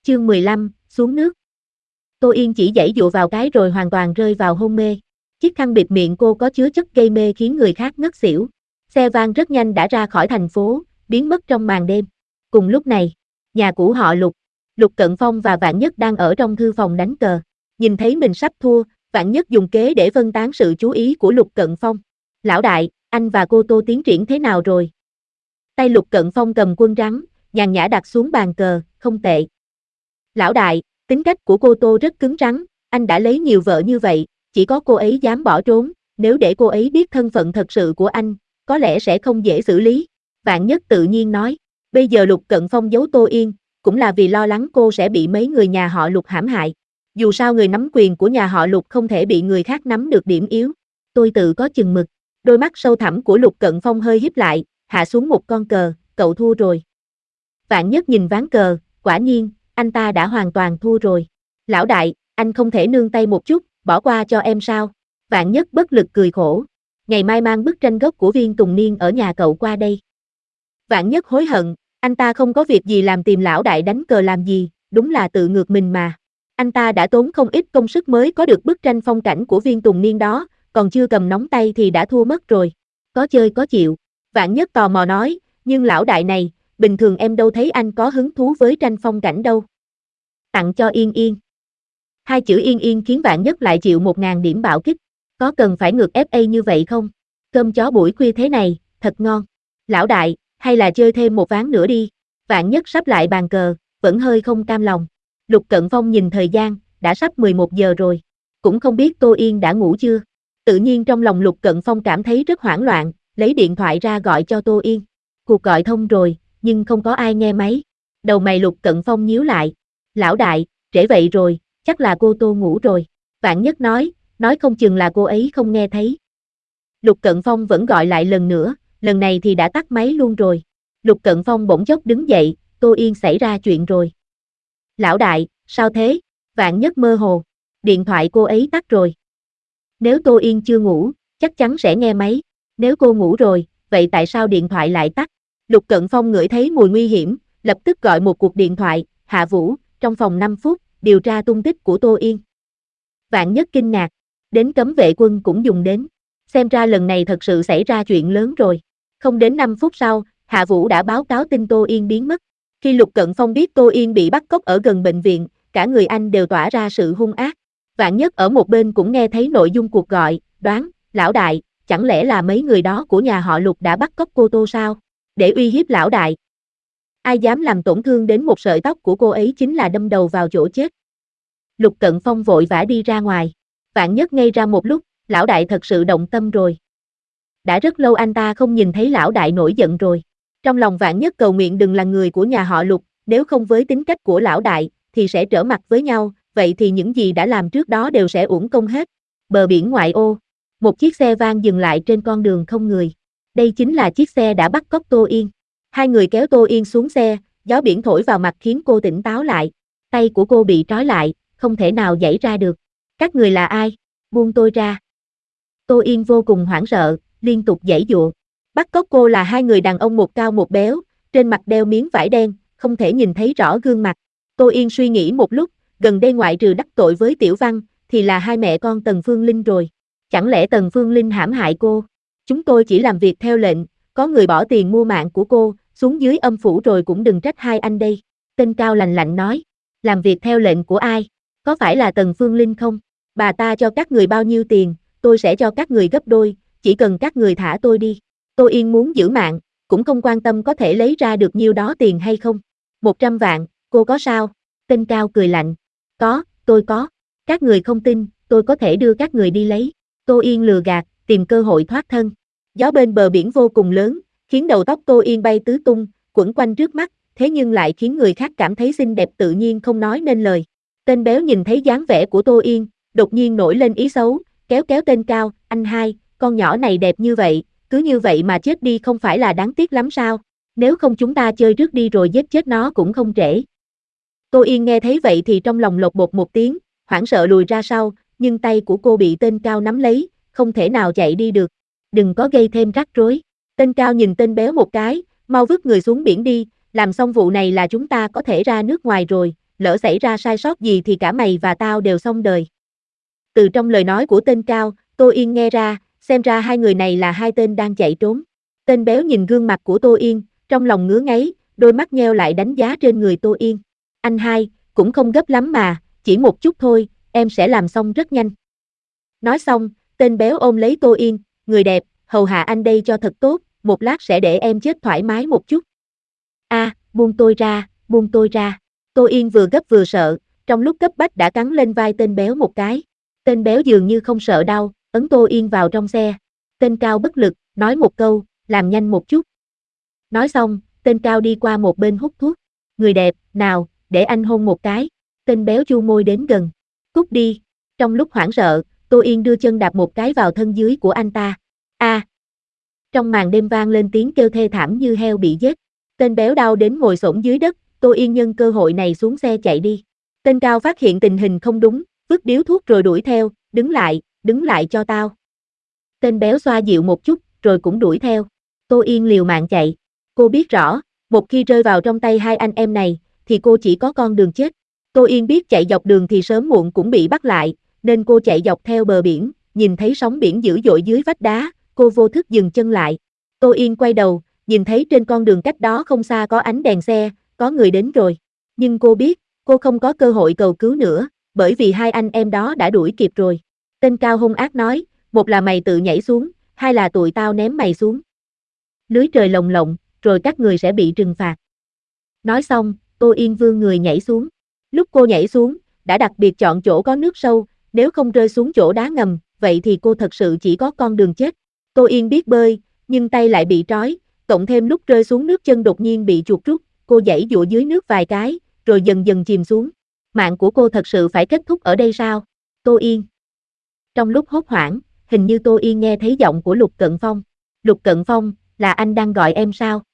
Chương 15, xuống nước. Tô Yên chỉ giãy dụa vào cái rồi hoàn toàn rơi vào hôn mê. Chiếc khăn bịt miệng cô có chứa chất gây mê khiến người khác ngất xỉu. Xe van rất nhanh đã ra khỏi thành phố, biến mất trong màn đêm. Cùng lúc này, nhà của họ Lục, Lục Cận Phong và Vạn Nhất đang ở trong thư phòng đánh cờ. Nhìn thấy mình sắp thua, Vạn Nhất dùng kế để phân tán sự chú ý của Lục Cận Phong. Lão đại, anh và cô Tô tiến triển thế nào rồi? Tay Lục Cận Phong cầm quân rắn, nhàn nhã đặt xuống bàn cờ, không tệ. Lão đại, tính cách của cô Tô rất cứng rắn, anh đã lấy nhiều vợ như vậy, chỉ có cô ấy dám bỏ trốn, nếu để cô ấy biết thân phận thật sự của anh, có lẽ sẽ không dễ xử lý. Vạn Nhất tự nhiên nói, bây giờ Lục Cận Phong giấu Tô Yên, cũng là vì lo lắng cô sẽ bị mấy người nhà họ Lục hãm hại. Dù sao người nắm quyền của nhà họ Lục không thể bị người khác nắm được điểm yếu. Tôi tự có chừng mực. Đôi mắt sâu thẳm của Lục Cận Phong hơi híp lại, hạ xuống một con cờ, cậu thua rồi. Vạn Nhất nhìn ván cờ, quả nhiên, anh ta đã hoàn toàn thua rồi. Lão đại, anh không thể nương tay một chút, bỏ qua cho em sao? Vạn Nhất bất lực cười khổ. Ngày mai mang bức tranh gốc của Viên Tùng Niên ở nhà cậu qua đây. Vạn Nhất hối hận, anh ta không có việc gì làm tìm lão đại đánh cờ làm gì, đúng là tự ngược mình mà. Anh ta đã tốn không ít công sức mới có được bức tranh phong cảnh của Viên Tùng Niên đó, còn chưa cầm nóng tay thì đã thua mất rồi. Có chơi có chịu. Vạn Nhất tò mò nói, nhưng lão đại này, bình thường em đâu thấy anh có hứng thú với tranh phong cảnh đâu. Tặng cho Yên Yên. Hai chữ Yên Yên khiến Vạn Nhất lại chịu 1000 điểm bạo kích. Có cần phải ngược FA như vậy không? Cơm chó buổi khuya thế này, thật ngon. Lão đại, hay là chơi thêm một ván nữa đi. Vạn Nhất sắp lại bàn cờ, vẫn hơi không cam lòng. Lục Cận Phong nhìn thời gian, đã sắp 11 giờ rồi. Cũng không biết Tô Yên đã ngủ chưa. Tự nhiên trong lòng Lục Cận Phong cảm thấy rất hoảng loạn, lấy điện thoại ra gọi cho Tô Yên. Cuộc gọi thông rồi, nhưng không có ai nghe máy. Đầu mày Lục Cận Phong nhíu lại. Lão đại, trễ vậy rồi, chắc là cô Tô ngủ rồi. Vạn Nhất nói không chừng là cô ấy không nghe thấy. Lục Cận Phong vẫn gọi lại lần nữa, lần này thì đã tắt máy luôn rồi. Lục Cận Phong bỗng chốc đứng dậy, Tô Yên xảy ra chuyện rồi. Lão đại, sao thế? Vạn Nhất mơ hồ. Điện thoại cô ấy tắt rồi. Nếu Tô Yên chưa ngủ, chắc chắn sẽ nghe máy. Nếu cô ngủ rồi, vậy tại sao điện thoại lại tắt? Lục Cận Phong ngửi thấy mùi nguy hiểm, lập tức gọi một cuộc điện thoại, Hạ Vũ, trong vòng 5 phút, điều tra tung tích của Tô Yên. Vạn Nhất kinh ngạc, đến cấm vệ quân cũng dùng đến. Xem ra lần này thật sự xảy ra chuyện lớn rồi. Không đến 5 phút sau, Hạ Vũ đã báo cáo tin Tô Yên biến mất. Khi Lục Cận Phong biết Tô Yên bị bắt cóc ở gần bệnh viện, cả người anh đều tỏa ra sự hung ác. Vạn Nhất ở một bên cũng nghe thấy nội dung cuộc gọi, đoán, lão đại, chẳng lẽ là mấy người đó của nhà họ Lục đã bắt cóc cô Tô sao? Để uy hiếp lão đại. Ai dám làm tổn thương đến một sợi tóc của cô ấy chính là đâm đầu vào chỗ chết. Lục Cận Phong vội vã đi ra ngoài. Vạn Nhất ngây ra một lúc, lão đại thật sự động tâm rồi. Đã rất lâu anh ta không nhìn thấy lão đại nổi giận rồi. Trong lòng Vạn Nhất cầu nguyện đừng là người của nhà họ Lục, nếu không với tính cách của lão đại, thì sẽ trở mặt với nhau, vậy thì những gì đã làm trước đó đều sẽ uổng công hết. Bờ biển ngoại ô, một chiếc xe van dừng lại trên con đường không người. Đây chính là chiếc xe đã bắt cóc Tô Yên. Hai người kéo Tô Yên xuống xe, gió biển thổi vào mặt khiến cô tỉnh táo lại. Tay của cô bị trói lại, không thể nào giãy ra được. Các người là ai? Buông tôi ra. Tô Yên vô cùng hoảng sợ, liên tục giãy giụa. Bắt cóc cô là hai người đàn ông một cao một béo, trên mặt đeo miếng vải đen, không thể nhìn thấy rõ gương mặt. Tô Yên suy nghĩ một lúc, gần đây ngoại trừ đắc tội với Tiểu Văn, thì là hai mẹ con Tần Phương Linh rồi. Chẳng lẽ Tần Phương Linh hãm hại cô? Chúng tôi chỉ làm việc theo lệnh, có người bỏ tiền mua mạng của cô, xuống dưới âm phủ rồi cũng đừng trách hai anh đây. Tên cao lành lạnh nói, làm việc theo lệnh của ai? Có phải là Tần Phương Linh không? Bà ta cho các người bao nhiêu tiền, tôi sẽ cho các người gấp đôi, chỉ cần các người thả tôi đi. Tô Yên muốn giữ mạng, cũng không quan tâm có thể lấy ra được nhiêu đó tiền hay không. 100 vạn, cô có sao? Tên cao cười lạnh. Có, tôi có. Các người không tin, tôi có thể đưa các người đi lấy. Tô Yên lừa gạt, tìm cơ hội thoát thân. Gió bên bờ biển vô cùng lớn, khiến đầu tóc Tô Yên bay tứ tung, quẩn quanh trước mắt, thế nhưng lại khiến người khác cảm thấy xinh đẹp tự nhiên không nói nên lời. Tên béo nhìn thấy dáng vẻ của Tô Yên, đột nhiên nổi lên ý xấu, kéo tên cao, anh hai, con nhỏ này đẹp như vậy, cứ như vậy mà chết đi không phải là đáng tiếc lắm sao? Nếu không chúng ta chơi rước đi rồi giết chết nó cũng không trễ. Tô Yên nghe thấy vậy thì trong lòng lột bột một tiếng, hoảng sợ lùi ra sau, nhưng tay của cô bị tên cao nắm lấy, không thể nào chạy đi được. Đừng có gây thêm rắc rối. Tên cao nhìn tên béo một cái, mau vứt người xuống biển đi, làm xong vụ này là chúng ta có thể ra nước ngoài rồi, lỡ xảy ra sai sót gì thì cả mày và tao đều xong đời. Từ trong lời nói của tên Cao, Tô Yên nghe ra, xem ra hai người này là hai tên đang chạy trốn. Tên béo nhìn gương mặt của Tô Yên, trong lòng ngứa ngáy, đôi mắt nheo lại đánh giá trên người Tô Yên. Anh hai, cũng không gấp lắm mà, chỉ một chút thôi, em sẽ làm xong rất nhanh. Nói xong, tên béo ôm lấy Tô Yên, người đẹp, hầu hạ anh đây cho thật tốt, một lát sẽ để em chết thoải mái một chút. Buông tôi ra, buông tôi ra. Tô Yên vừa gấp vừa sợ, trong lúc cấp bách đã cắn lên vai tên béo một cái. Tên béo dường như không sợ đau, ấn Tô Yên vào trong xe. Tên Cao bất lực, nói một câu, làm nhanh một chút. Nói xong, tên Cao đi qua một bên hút thuốc. Người đẹp, nào, để anh hôn một cái. Tên béo chu môi đến gần. Cút đi. Trong lúc hoảng sợ, Tô Yên đưa chân đạp một cái vào thân dưới của anh ta. Trong màn đêm vang lên tiếng kêu thê thảm như heo bị giết. Tên béo đau đến ngồi xổm dưới đất, Tô Yên nhân cơ hội này xuống xe chạy đi. Tên Cao phát hiện tình hình không đúng, vứt điếu thuốc rồi đuổi theo, đứng lại cho tao. Tên béo xoa dịu một chút, rồi cũng đuổi theo. Tô Yên liều mạng chạy. Cô biết rõ, một khi rơi vào trong tay hai anh em này, thì cô chỉ có con đường chết. Tô Yên biết chạy dọc đường thì sớm muộn cũng bị bắt lại, nên cô chạy dọc theo bờ biển, nhìn thấy sóng biển dữ dội dưới vách đá, cô vô thức dừng chân lại. Tô Yên quay đầu, nhìn thấy trên con đường cách đó không xa có ánh đèn xe, có người đến rồi. Nhưng cô biết, cô không có cơ hội cầu cứu nữa, bởi vì hai anh em đó đã đuổi kịp rồi. Tên Cao hung ác nói, một là mày tự nhảy xuống, hai là tụi tao ném mày xuống. Lưới trời lồng lộng, rồi các người sẽ bị trừng phạt. Nói xong, Tô Yên vươn người nhảy xuống. Lúc cô nhảy xuống, đã đặc biệt chọn chỗ có nước sâu, nếu không rơi xuống chỗ đá ngầm, vậy thì cô thật sự chỉ có con đường chết. Tô Yên biết bơi, nhưng tay lại bị trói, cộng thêm lúc rơi xuống nước chân đột nhiên bị chuột rút, cô giãy giụa dưới nước vài cái, rồi dần dần chìm xuống. Mạng của cô thật sự phải kết thúc ở đây sao? Tô Yên. Trong lúc hốt hoảng, hình như Tô Yên nghe thấy giọng của Lục Cận Phong. Lục Cận Phong, là anh đang gọi em sao?